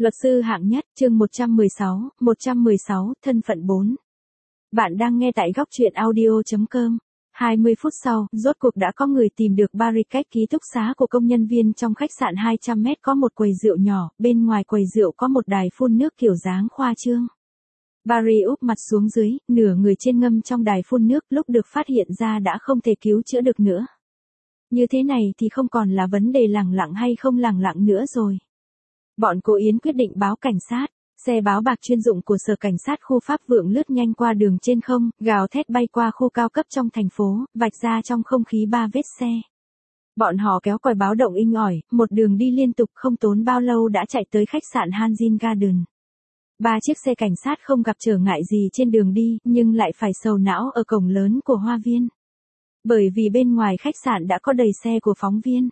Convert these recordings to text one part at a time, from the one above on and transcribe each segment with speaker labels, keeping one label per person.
Speaker 1: Luật sư hạng nhất, chương 116, thân phận 4. Bạn đang nghe tại góc truyện audio.com. 20 phút sau, rốt cuộc đã có người tìm được barricade ký túc xá của công nhân viên trong khách sạn 200 mét có một quầy rượu nhỏ, bên ngoài quầy rượu có một đài phun nước kiểu dáng khoa trương. Barry úp mặt xuống dưới, nửa người trên ngâm trong đài phun nước, lúc được phát hiện ra đã không thể cứu chữa được nữa. Như thế này thì không còn là vấn đề lẳng lặng hay không lẳng lặng nữa rồi. Bọn cô Yến quyết định báo cảnh sát. Xe báo bạc chuyên dụng của sở cảnh sát khu Pháp Vượng lướt nhanh qua đường trên không, gào thét bay qua khu cao cấp trong thành phố, vạch ra trong không khí 3 vết xe. Bọn họ kéo còi báo động inh ỏi, một đường đi liên tục, không tốn bao lâu đã chạy tới khách sạn Hanzin Garden. 3 chiếc xe cảnh sát không gặp trở ngại gì trên đường đi, nhưng lại phải sầu não ở cổng lớn của hoa viên. Bởi vì bên ngoài khách sạn đã có đầy xe của phóng viên.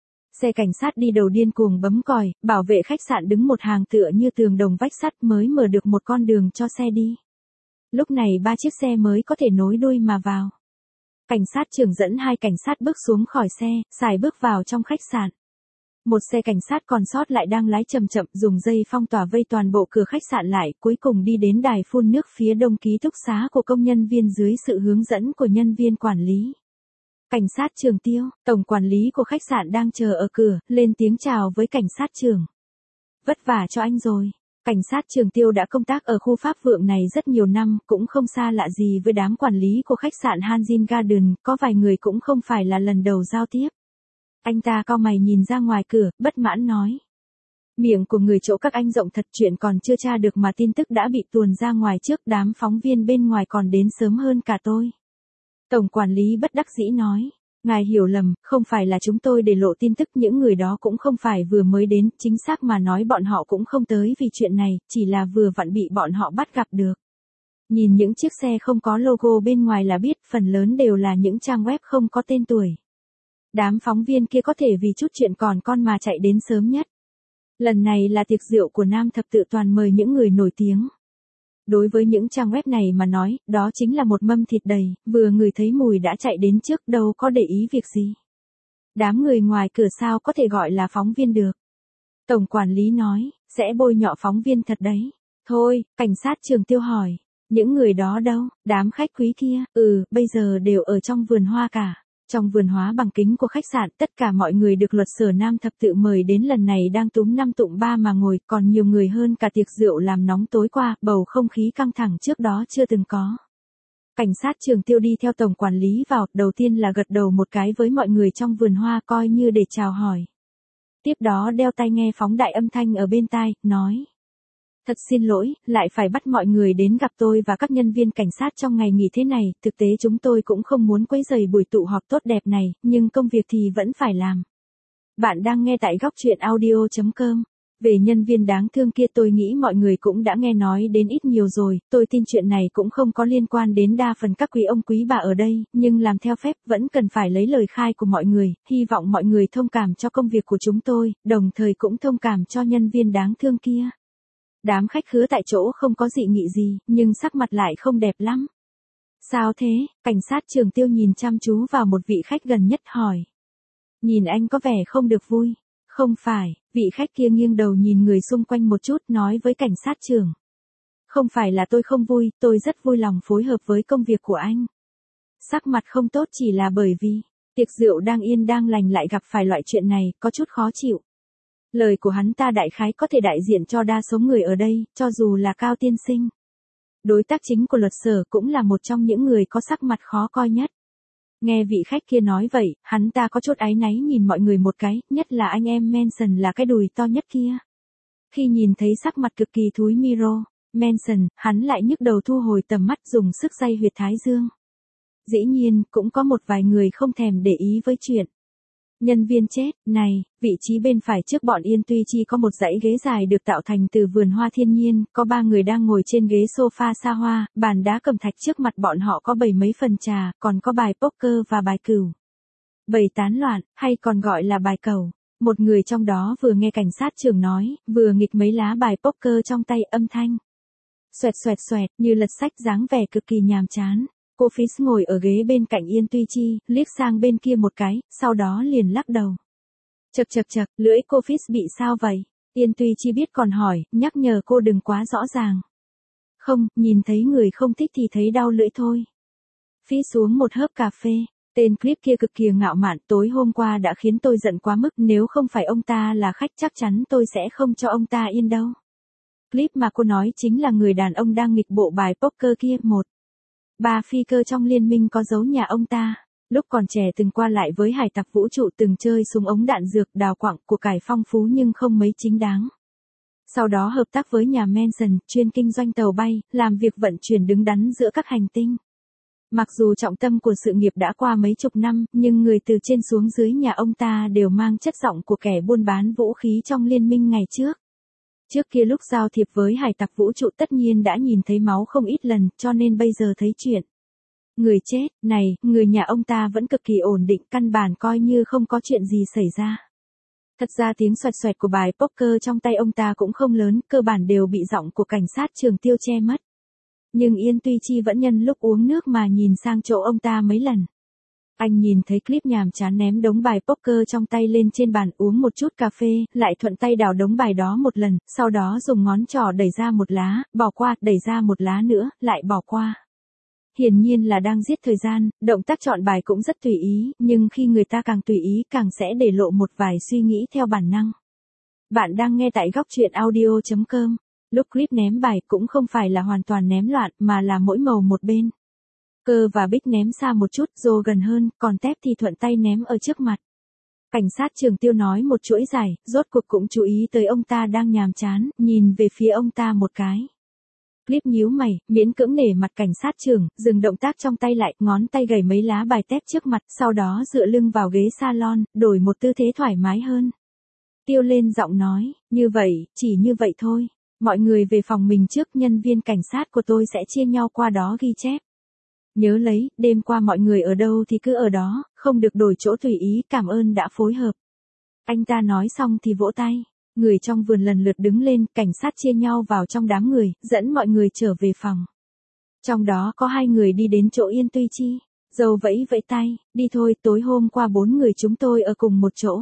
Speaker 1: Xe cảnh sát đi đầu điên cuồng bấm còi, bảo vệ khách sạn đứng một hàng tựa như tường đồng vách sắt mới mở được một con đường cho xe đi. Lúc này 3 chiếc xe mới có thể nối đuôi mà vào. Cảnh sát trưởng dẫn 2 cảnh sát bước xuống khỏi xe, xài bước vào trong khách sạn. Một xe cảnh sát còn sót lại đang lái chậm chậm, dùng dây phong tỏa vây toàn bộ cửa khách sạn lại, cuối cùng đi đến đài phun nước phía đông ký túc xá của công nhân viên dưới sự hướng dẫn của nhân viên quản lý. Cảnh sát Trường Tiêu, tổng quản lý của khách sạn đang chờ ở cửa, lên tiếng chào với cảnh sát trưởng. Vất vả cho anh rồi. Cảnh sát Trường Tiêu đã công tác ở khu Pháp Vượng này rất nhiều năm, cũng không xa lạ gì với đám quản lý của khách sạn Hanzin Garden, có vài người cũng không phải là lần đầu giao tiếp. Anh ta cau mày nhìn ra ngoài cửa, bất mãn nói. Miệng của người chỗ các anh rộng thật, chuyện còn chưa tra được mà tin tức đã bị tuồn ra ngoài trước, đám phóng viên bên ngoài còn đến sớm hơn cả tôi. Tổng quản lý bất đắc dĩ nói, ngài hiểu lầm, không phải là chúng tôi để lộ tin tức, những người đó cũng không phải vừa mới đến, chính xác mà nói bọn họ cũng không tới vì chuyện này, chỉ là vừa vặn bị bọn họ bắt gặp được. Nhìn những chiếc xe không có logo bên ngoài là biết, phần lớn đều là những trang web không có tên tuổi. Đám phóng viên kia có thể vì chút chuyện còn con mà chạy đến sớm nhất. Lần này là tiệc rượu của Nam Thập Tự toàn mời những người nổi tiếng. Đối với những trang web này mà nói, đó chính là một mâm thịt đầy, vừa ngửi thấy mùi đã chạy đến trước, đâu có để ý việc gì. Đám người ngoài cửa sao có thể gọi là phóng viên được. Tổng quản lý nói, sẽ bôi nhọ phóng viên thật đấy. Thôi, cảnh sát Trường Tiêu hỏi, những người đó đâu, đám khách quý kia, bây giờ đều ở trong vườn hoa cả. Trong vườn hóa bằng kính của khách sạn, tất cả mọi người được luật sở Nam Thập Tự mời đến lần này đang túm năm tụm ba mà ngồi, còn nhiều người hơn cả tiệc rượu làm nóng tối qua, bầu không khí căng thẳng trước đó chưa từng có. Cảnh sát Trường Tiêu đi theo tổng quản lý vào, đầu tiên là gật đầu một cái với mọi người trong vườn hoa coi như để chào hỏi. Tiếp đó đeo tai nghe phóng đại âm thanh ở bên tai, nói. Thật xin lỗi, lại phải bắt mọi người đến gặp tôi và các nhân viên cảnh sát trong ngày nghỉ thế này, thực tế chúng tôi cũng không muốn quấy rầy buổi tụ họp tốt đẹp này, nhưng công việc thì vẫn phải làm. Bạn đang nghe tại góc truyện audio.com. Về nhân viên đáng thương kia tôi nghĩ mọi người cũng đã nghe nói đến ít nhiều rồi, tôi tin chuyện này cũng không có liên quan đến đa phần các quý ông quý bà ở đây, nhưng làm theo phép vẫn cần phải lấy lời khai của mọi người, hy vọng mọi người thông cảm cho công việc của chúng tôi, đồng thời cũng thông cảm cho nhân viên đáng thương kia. Đám khách khứa tại chỗ không có dị nghị gì, nhưng sắc mặt lại không đẹp lắm. Sao thế? Cảnh sát Trường Tiêu nhìn chăm chú vào một vị khách gần nhất hỏi. Nhìn anh có vẻ không được vui. Không phải, vị khách kia nghiêng đầu nhìn người xung quanh một chút nói với cảnh sát trưởng. Không phải là tôi không vui, tôi rất vui lòng phối hợp với công việc của anh. Sắc mặt không tốt chỉ là bởi vì, tiệc rượu đang yên đang lành lại gặp phải loại chuyện này, có chút khó chịu. Lời của hắn ta đại khái có thể đại diện cho đa số người ở đây, cho dù là Cao tiên sinh. Đối tác chính của luật sở cũng là một trong những người có sắc mặt khó coi nhất. Nghe vị khách kia nói vậy, hắn ta có chút áy náy nhìn mọi người một cái, nhất là anh em Manson là cái đùi to nhất kia. Khi nhìn thấy sắc mặt cực kỳ thúi Miro, Manson, hắn lại nhức đầu thu hồi tầm mắt dùng sức day huyệt thái dương. Dĩ nhiên, cũng có một vài người không thèm để ý với chuyện. Nhân viên chết, này, vị trí bên phải trước bọn Yên Tuy Chi có một dãy ghế dài được tạo thành từ vườn hoa thiên nhiên, có 3 người đang ngồi trên ghế sofa xa hoa, bàn đá cẩm thạch trước mặt bọn họ có 7 mấy phần trà, còn có bài poker và bài cửu. Bầy tán loạn, hay còn gọi là bài cẩu. Một người trong đó vừa nghe cảnh sát trưởng nói, vừa nghịch mấy lá bài poker trong tay, âm thanh. Xoẹt xoẹt xoẹt, như lật sách, dáng vẻ cực kỳ nhàm chán. Cô Fis ngồi ở ghế bên cạnh Yên Tuy Chi, liếc sang bên kia một cái, sau đó liền lắc đầu. Chậc chậc chậc, lưỡi cô Fis bị sao vậy? Yên Tuy Chi biết còn hỏi, nhắc nhở cô đừng quá rõ ràng. Không, nhìn thấy người không thích thì thấy đau lưỡi thôi. Phí xuống một hớp cà phê. Tên clip kia cực kỳ ngạo mạn, tối hôm qua đã khiến tôi giận quá mức, nếu không phải ông ta là khách chắc chắn tôi sẽ không cho ông ta yên đâu. Clip mà cô nói chính là người đàn ông đang nghịch bộ bài poker kia. Ba phi cơ trong liên minh có dấu nhà ông ta. Lúc còn trẻ từng qua lại với hải tặc vũ trụ, từng chơi súng ống đạn dược, đào quặng, của cải phong phú nhưng không mấy chính đáng. Sau đó hợp tác với nhà Manson, chuyên kinh doanh tàu bay, làm việc vận chuyển đứng đắn giữa các hành tinh. Mặc dù trọng tâm của sự nghiệp đã qua mấy chục năm, nhưng người từ trên xuống dưới nhà ông ta đều mang chất giọng của kẻ buôn bán vũ khí trong liên minh ngày trước. Trước kia lúc giao thiệp với hải tặc vũ trụ tất nhiên đã nhìn thấy máu không ít lần, cho nên bây giờ thấy chuyện người chết, này, người nhà ông ta vẫn cực kỳ ổn định, căn bản coi như không có chuyện gì xảy ra. Thật ra tiếng xoẹt xoẹt của bài poker trong tay ông ta cũng không lớn, cơ bản đều bị giọng của cảnh sát trường tiêu che mất. Nhưng Yên Tuy Chi vẫn nhân lúc uống nước mà nhìn sang chỗ ông ta mấy lần. Anh nhìn thấy clip nhàm chán ném đống bài poker trong tay lên trên bàn, uống một chút cà phê, lại thuận tay đào đống bài đó một lần, sau đó dùng ngón trỏ đẩy ra một lá, bỏ qua, đẩy ra một lá nữa, lại bỏ qua. Hiển nhiên là đang giết thời gian, động tác chọn bài cũng rất tùy ý, nhưng khi người ta càng tùy ý càng sẽ để lộ một vài suy nghĩ theo bản năng. Bạn đang nghe tại góc truyện audio.com. Lúc clip ném bài cũng không phải là hoàn toàn ném loạn mà là mỗi màu một bên. Cơ và Bích ném xa một chút, Rô gần hơn, còn Tép thì thuận tay ném ở trước mặt. Cảnh sát trường tiêu nói một chuỗi dài, rốt cuộc cũng chú ý tới ông ta đang nhàm chán, nhìn về phía ông ta một cái. Clip nhíu mày, miễn cưỡng nể mặt cảnh sát trưởng, dừng động tác trong tay lại, ngón tay gảy mấy lá bài Tép trước mặt, sau đó dựa lưng vào ghế salon, đổi một tư thế thoải mái hơn. Tiêu lên giọng nói, như vậy, chỉ như vậy thôi. Mọi người về phòng mình trước, nhân viên cảnh sát của tôi sẽ chia nhau qua đó ghi chép. Nhớ lấy, đêm qua mọi người ở đâu thì cứ ở đó, không được đổi chỗ tùy ý, cảm ơn đã phối hợp. Anh ta nói xong thì vỗ tay. Người trong vườn lần lượt đứng lên, cảnh sát chia nhau vào trong đám người, dẫn mọi người trở về phòng. Trong đó có 2 người đi đến chỗ Yên Tuy Chi. Dâu vẫy vẫy tay, đi thôi, tối hôm qua 4 người chúng tôi ở cùng một chỗ.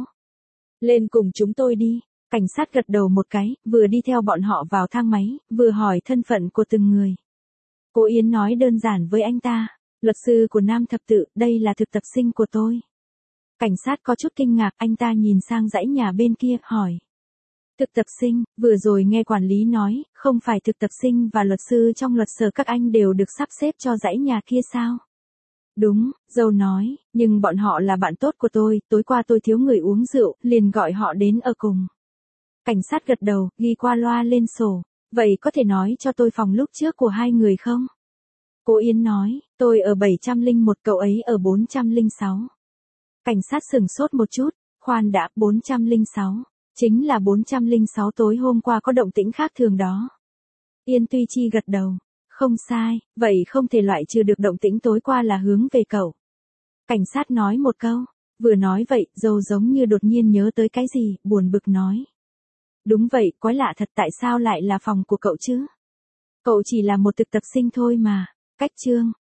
Speaker 1: Lên cùng chúng tôi đi. Cảnh sát gật đầu một cái, vừa đi theo bọn họ vào thang máy, vừa hỏi thân phận của từng người. Cô Yến nói đơn giản với anh ta, luật sư của Nam Thập Tự, đây là thực tập sinh của tôi. Cảnh sát có chút kinh ngạc, anh ta nhìn sang dãy nhà bên kia, hỏi. Thực tập sinh, vừa rồi nghe quản lý nói, không phải thực tập sinh và luật sư trong luật sở các anh đều được sắp xếp cho dãy nhà kia sao? Đúng, dâu nói, nhưng bọn họ là bạn tốt của tôi, tối qua tôi thiếu người uống rượu, liền gọi họ đến ở cùng. Cảnh sát gật đầu, ghi qua loa lên sổ. Vậy có thể nói cho tôi phòng lúc trước của 2 người không? Cô Yến nói, tôi ở 701, cậu ấy ở 406. Cảnh sát sửng sốt một chút, khoan đã, 406. Chính là 406 tối hôm qua có động tĩnh khác thường đó. Yên Tuy Chi gật đầu. Không sai, vậy không thể loại trừ được động tĩnh tối qua là hướng về cậu. Cảnh sát nói một câu. Vừa nói vậy, dâu giống như đột nhiên nhớ tới cái gì, buồn bực nói. Đúng vậy, quái lạ thật, tại sao lại là phòng của cậu chứ? Cậu chỉ là một thực tập sinh thôi mà. Cách chương.